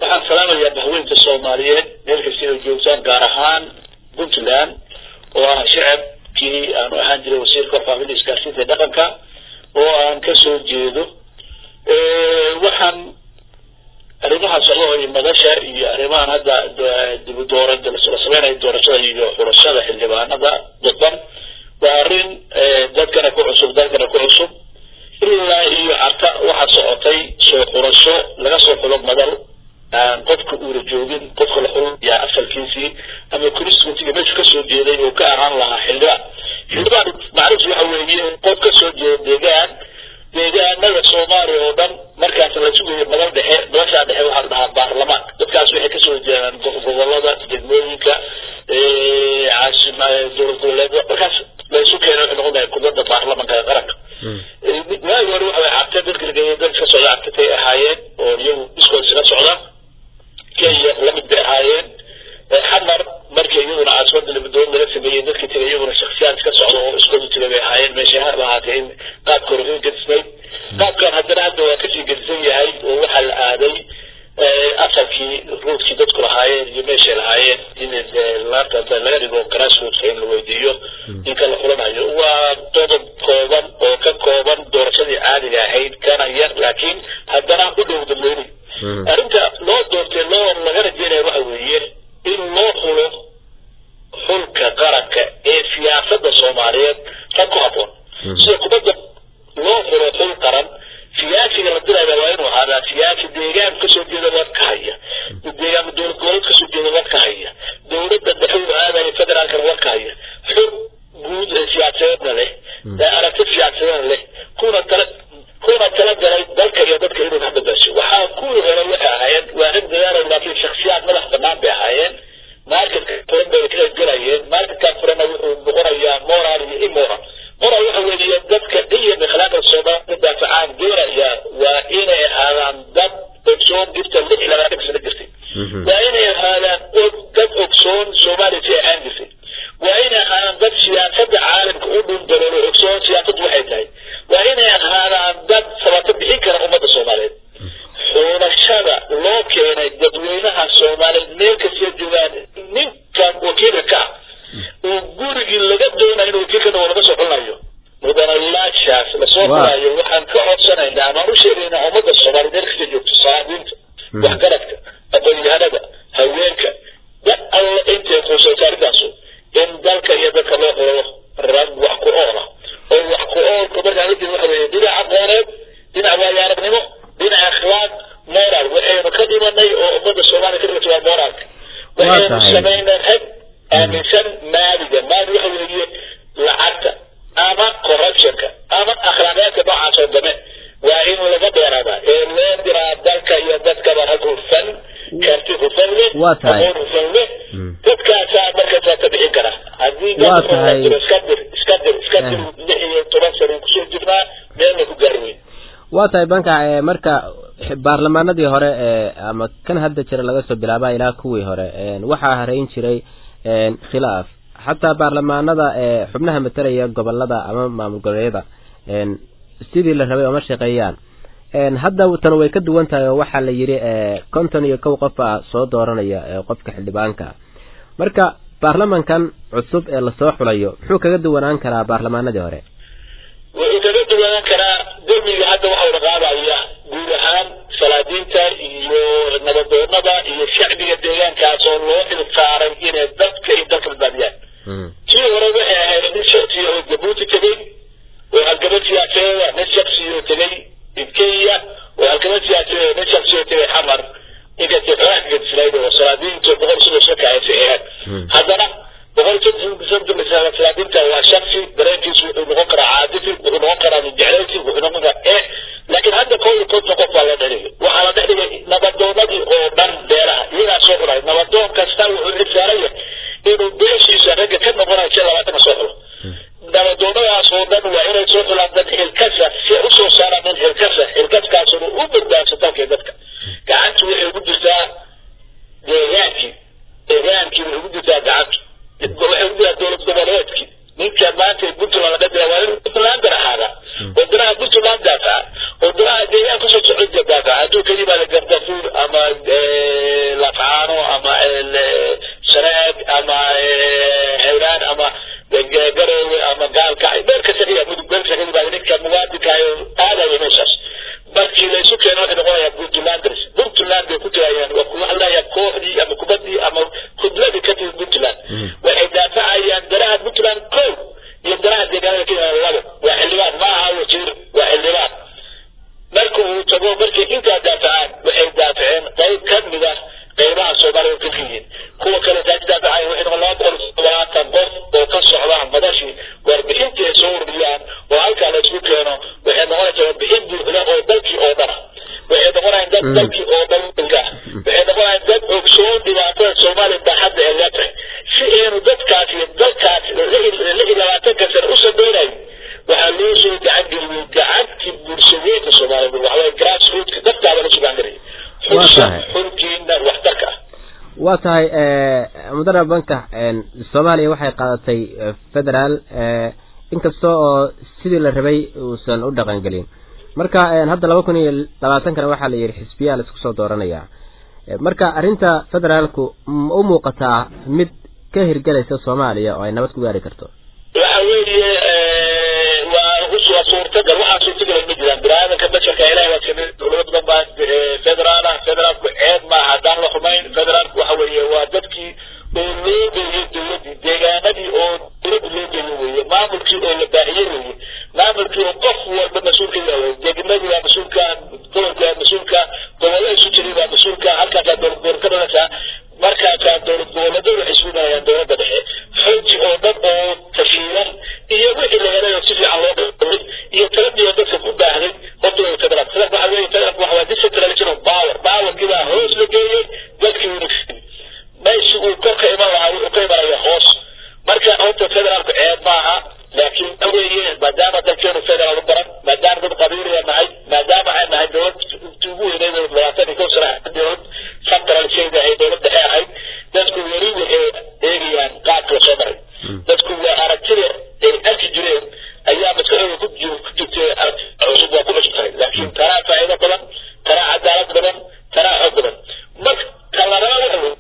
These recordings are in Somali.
waxaan salaamayaa bahweynta Soomaaliyeed meelka sida joogtaan gaar ahaan Puntland oo ah shacabkii aan ahaan jiray wasiirka faafinta iskaashiga dhaqanka oo aan ka soo jeedo waxaan arrimaha soo madasha iyo arrimaha hadda dib u dooradda la sameeyay doorashada iyo xulashada xildhibaanada dadban waa arrin dadkana ku cusub ilaa iyo arta waxa socotay soo xulasho laga soo xulo madal qofka uu joogin qofka la xul yaa asalkiisii ama kulistiga meesha ka soo jeeday oo ka ahaan lahaa xildhibaan macruuf waxa weeye qof ka soo jeeday deegaanada Soomaaliya oo dhan markaas la sugayo madal dhexe waxa la dhahaa baarlamaan dadkaas waxay ka soo jeedaan gobolada degmooyinka caasimadda dowladda markaas la isu keenay noqonaya kubadda baarlamaanka qaranka waxa cabta dadka soo laabtay ahaayeen oo iyagu iskood sida socda kaya lamid bay ahaayeen xamar markii iyaduna caasimadda dowladda laga sameeyay dadka iyaguna shakhsiyaad ka socda oo iskood tigay ahaayeen meesha har lahaatay qaab korriin gasnay qaabkan hadda waa ka sii gelisan yahay oo waxa la aaday asalkii ruudkii dadku lahaayeen iyo meesha lahaayeen in laga dhigo grassroots in la weydiiyo inka la xulanayo waa qodob kooban oo ka kooban doorashadii caadiga ahayd kana yar laakiin haddana u dhow dambeeyay arrinta loo doortay laga rajaynayo waxa weeye in loo xulo xulka qaranka ee siyaasadda Soomaaliyeed ka ku habboon sida kubadda loo xulo xul qaran siyaasiga la diray waa inuu ahaa siyaasi deegaan ka soo jeeda wadka haya deegaan dowlad ka soo jeeda wadka haya dowladda dhexe aadaya federaalka wadka haya xul guud siyaasadeed leh aragti siyaasadeed leh kuna tala galay dalka iyo dadka inuu ka badasho waxa ku hore waxa ahayd waa in dadaal laakiin shakhsiyaad madax bannaan bay ahaayeen markadka bay ka galayeen markadka furana wuxuu boqorayaa moral iyo immoral moral waxa weeye dadka iyo akhlaaqda Soomaaliyeed dafacaan doonaya waa inay ahaadaan dad ogsoon dirta lix ilaa lix sano jirtay waa inay ahaadaan dad ogsoon Soomaaliyeed aan jirtay waa inay ahaadaan dad siyaasadda caalamka u dhundaloolo ogsoon siyaasaddu waxay tahay waa inay ahaadaan dad sababta bixin kara ummadda Soomaaliyeed xulashada loo keenay dadweynaha Soomaaliyeed meel ka soo joogaan ninkan wakiilka oo gurigii laga doonayo inuu wakiilka laga soo xulayo mudanayaashaas la soo xulayo waxaan ka codsanaynaa ama u sheegaynaa ummadda Soomaaliyeed meel ka joogto saacadiinta waxgaradka aqoon-yahanada haweenka dad alla intay kusoo saarayso in dalka iyo dadka loo xulo rag wax ku oola oo wax ku oolka markaa waxa weeye dhinaca aqooneed dhinaca waayaaragnimo dhinaca akhlaaq moral waxaynu ka dhimanay oo ummadda Soomaaliyeed ka dhigtay moralka waxaynu sameynaa aaminsan maaliga waxa weeye lacagta ama corruptionka ama akhlaaqaadka noocaas oo dhan waa in laga dheeraada ee loo diraa dalka iyo dadka barako fan karti hufan dadkaas markaa ka bixin kara haddii iska dir iyo toban sano kusoo jirnaa meel ku gaarweyn waa tahay banka marka baarlamaanadii hore ama kan hadda jira laga soo bilaabay ilaa kuwii hore waxa hareyn jiray khilaaf حتى برلمانada xubnaha matalaya gobolada ama maamul goboleedyada sidii la rabay ama shaqeeyaan hadda tan way ka duwan tahay waxa la yiri konton iyo kow qof soo dooranaya qofka xildhibaanka marka baarlamankan cusub ee la soo xulayo wuxuu kaga duwanaan karaa baarlamaanadii hore wuxuu kaga duwanaan karaa dowladda hadda waxa uu qaadaya guud ahaan salaadiinta iyo nabadoonnada iyo shacbiga deegaankaas oo loo xilsaaray inay dadka iyo dalka badbaadiyaan kii hore waxay ahayd nin shakhsi oo Djibouti tegay oo halgabad siyaasadeed nin shakhsi oo tegay Kenya oo halgabad siyaasadeed nin shakhsi oo tegay Xamar inta tiraahid Israa'iil oo salaadiinta boqol sano shaqeeyay haddana boqol sano salaadiinta waa shakhsi dareenkiisu wuxuu noqon karaa caadifi wuxuu noqon karaa jeclaysi wuxuu noqon karaa laakiin hadda koob qof la dhigay waxa la dhigay nabadoonnadii oo لفعانو أما الشراك أما حيران أما قروي أما قال كاي بيرك سريع بيرك سريع بعدين كمواد كاي هذا يمشش بس ليش كانوا إنه يا بنتلاندرس بنتلاند كتير يعني وكل الله يكوهني أما كبدي أما كبلة كتير بنتلاند وإذا فعيان دراه بنتلاند كل يدراه دجاجة كده ولا وحلوات ما هو كتير وحلوات مركو تبغى مركو أنت دافعان وإذا دافعين طيب كم ده قيمة صوبارة وكفيين هو كله دافعين وإنه الله قال ولا تبص وقص على مداشي وأربعين تسور بيان وعلك على سبيكنا وإنه هو تبين له بلكي أوبرا وإنه هو عندك بلكي أوبرا وإنه هو عندك أكسون دلوقتي صومالي بحد اللاتر شيء ردت كافي اللي لا تكسر أسد دولي وعلوش قعدت برسوية الصومالي وهو جراس روت كتبت على نفسه بعمري حلقين وحتكه واتاي مدرب بنك الصومالية waxay qaadatay federal inkastoo sidii la rabay uusan u dhaqan galin marka hadda 2020 kana waxa la yiri xisbiya la isku soo dooranaya marka arinta federaalku u muuqataa mid ka hirgalaysa Soomaaliya oo ay nabad ku gaari karto waxa weeye waa usoo suurtagal waxa suurtagal ma jiraan biraada ka basharka ilaahay waa kamid dawladda baa federaalku eed ma hadaan la xumayn federaalku waxa weeye waa dadkii dawladda deegaanadii oo dawladda weeye maamulkii oo la baahiyay maamulkii oo qof walba mas'uul ka yahay deegaanadii waa mas'uulka gobolka mas'uulka gobolada isu jiray waa mas'uulka halka dawladda marka ka dawladda waxay isbuunayaan dawladda dhexe xogti oo dad oo tashiilan iyo wixii la yiraahdo si fiican loo dhaqay iyo talabiyada dadka ku baahday horta federaalka waxa weeye federaalku waxa waa decentralization of power kida hoos la geeyay dadkii meesha uu ka iman lahaa uu ka imanaya hoos marka horta federaalku ceeb maaha laakiin awgeeyay maadaama dalkeenu federaal u baran maadaama dad qabiiliya nahay maadaama ay nahay dawlad ugu weynayda labaatan iyo sano dawlad centralization ay dawladda ahayd dadku weli waxay eegayaan qaabka soo maray dadku waa aragtida ay arki jireen ayaa maskaxdooda ku jirtay cusub waa ku cusubtahay laakiin taraa faa'iido badan taraa cadaalad badan taraa xoog badan marka la rabo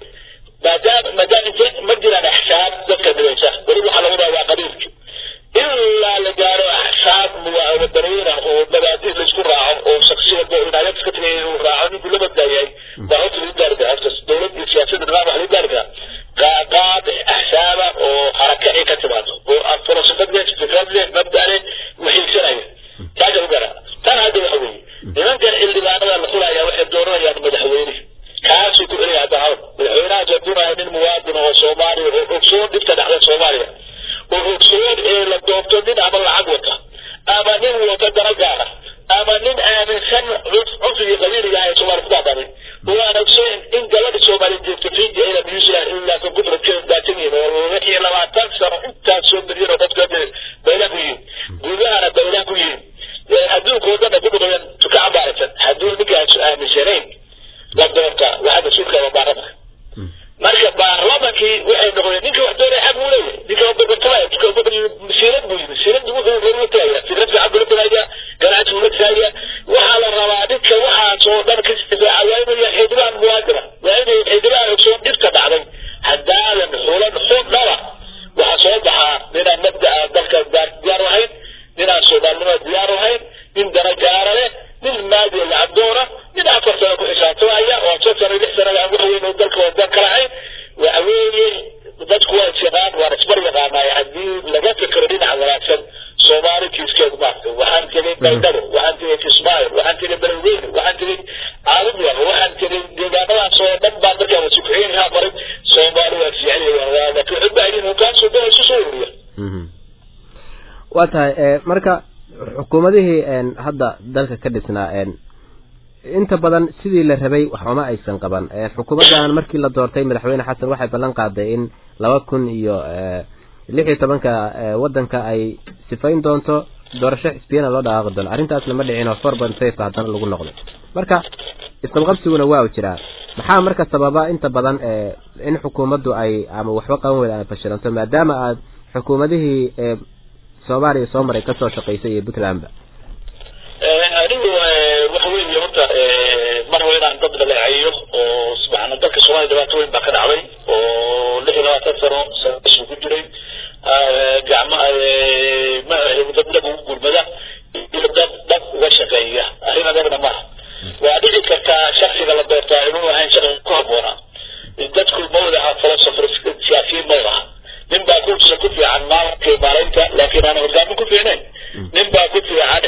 maadaama ma jiraan axsaab dadka dhibeysa weli waxaa lagu dhahaa waa qabiilki ilaa la gaaro axsaab wadaniina oo mabaadiis laisku raaco oo shaksiyada inaayad iska tagay inuu raaco ninkuu la badbaayay baa horta lagu gaari karaa horta dawlad iyo siyaasadda nidaam wax lagu gaari karaa qaab axsaaba oo haraka ay ka timaado oo afurasabadle fikradle mabdale waxiigsanaya taaga lagu garaa tan hadda waxa weeye nimankan xildhibaanada la xulaya waxay dooranayaan madaxweyne kaasuu ku celaya hadda hawd madaxweynaha doonaya nin muwaadin oo Soomaaliya oo ogsoon dhibta dhacda Soomaaliya oo ogsoon ee la doorto nin ama lacag wata ama nin wata dara gaara ama nin aaminsan cunfiga qabiiliga ah ee Soomaaliya ku dhacday waa ogsoon in gabadha Soomaaliyeed joogto fiidii ay New Zealand ilaa ka gudubkeeda daatiniin oo wixii 20 sano intaas soo milyan oo dadka baylaha ku yihiin gudaha baylaha ku yihiin adduunkooda ku dhaqayaan tuka ambaarsan hadduu ninkaas aaminsanayn la doorta waxa suuqa waa baarlamaanka marka baarlamaankii waxay noqdeen ninka wax doonay xaq uu leeyahay ninka wax doonay tuka masiirad wuxuu leeyahay fikrad fiican buu leeyahay ganacsi uu leeyahay waxa la rabaa dadka waxa soo dhan ka isticmaalaya xidbaan muwaadina waa inay xidbaan soo dhibta dhacday hadaadan xulan xubnaba waxa soo baxa nina mabda dalka diyaar ahayn nina Soomaalida diyaar ahayn nin darajaara leh nin maadi la doora nin afarta ku xisaabtaya oo safar lix sano aan weyn oo dalka wada kala hay waxa weeye dadku waa shaqaan waa isbar yaqaanay hadii laga fikiro dhinaca wanaagsan Soomaali kiiskeed maartay waxaan tagay baydhabo waxaan tagay Kismaayo waxaan tagay Beledweyne waxaan tagay Caabudiya waxaan tagay deegaanada soo dhan baa markaa la suuqeeyay ha maray Soomaali waa fiicnay waa la ku xubaayin oo kaas oo dhan soo wariya waatahay marka xukuumadihii hadda dalka ka dhisnaa inta badan sidii la rabay waxuma aysan qaban xukuumadan markii la doortay madaxweyne xasan waxay ballan qaaday in 2016 wadanka ay sifayn doonto doorasho xisbiyana loo dhaaqo doono arintaas lama dhicin oo 4.5 hadana lagu noqday marka isqabqabsiguna waa jiraa maxaa marka sababa inta badan in xukuumaddu ay ama waxba qaban wada fashiranto maadaama aad xukuumadihii Soomaaliya soo maray ka soo shaqeysay Puntland anigu waxa weeye horta mar weynaan dad dhaleeceeyo oo subxaana dalka Soomaaliya dhibaatooyin baa ka dhacday oo 26 sano soo ku jiray jaamaca ma dad ugu gurmada dad uga shaqeeya arrinadana ma waa dhigi kartaa shakhsiga la doortaa inuu ahayn shaqo ku habboona dadku mawdaha falsafada siyaasiyiin ma laha nin baa ku fiican maalka maalinta laakiin aan hogaamin ku fiicnayn nin baa ku fiican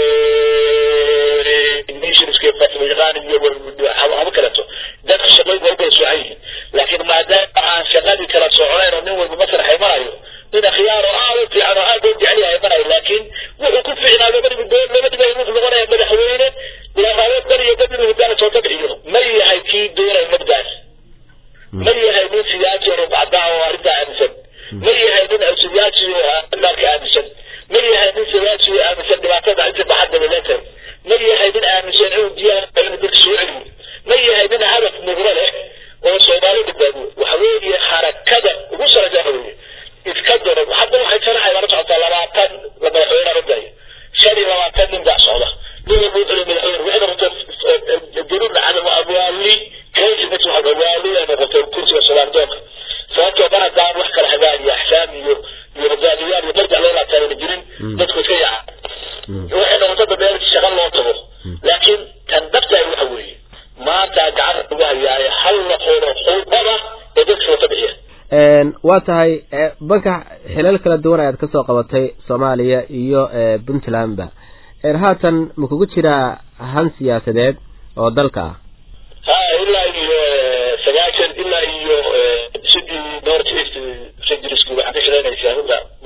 initiatives fatwayqaan iyo haba kaleeto dadka shaqooyin walba ay socayeen laakiin maadaama aan shaqadii kala soconayn oo nin walba masraxay marayo nin khiyaar oo aad u fiican oo aad u jecel yahay marayo laakiin wuxuu ku fiicnaa labadii wuxuu noqonayaa madaxweyne ilaa bariyo dadii hoggaan soo tabiyo ma yahay kii doonay mabdaas ma yahay nin siyaasi oo bacdaa oo arrinta aaminsan ma yahay nin siyaasi oo marka aaminsan ma yahay nin siyaasi oo aaminsan dhibaatada inta baxda leeyahay ma yahay nin aaminsan inuu diyaar inuu dadka soo celiyo ma yahay nin hadaf muqral ah oo Soomaaliya badbaado waxa weeye harakada ugu sareysa weeye iska daro hadda waxay sharaxay la socota 20 madaxweyne arday 25 nin baa socda nin wuxuu madaxweyne wuxuu diruur aan abwaali كيف نتوح الغوالي أنا قلت الكرسي والسلام دوك فأنتوا بنا دعم وحكا الحبال يا أحسام يرزاليان يبرد علينا تاني الجرين ندخل كيع وإحنا مصدر بيانك الشغال الله طبو لكن كان دفتع الوحوي ما تقعد وهي حل خورو بابا يدك شو طبيعي واتهاي بنك حلال كلا دونا يد كسو قبطي سوماليا iyo Puntland ba haatan mukugu jira han siyaasadeed oo dalka إلا سجاجر إلا سدي نورت إست سجل سكوب عندك لنا يشاهد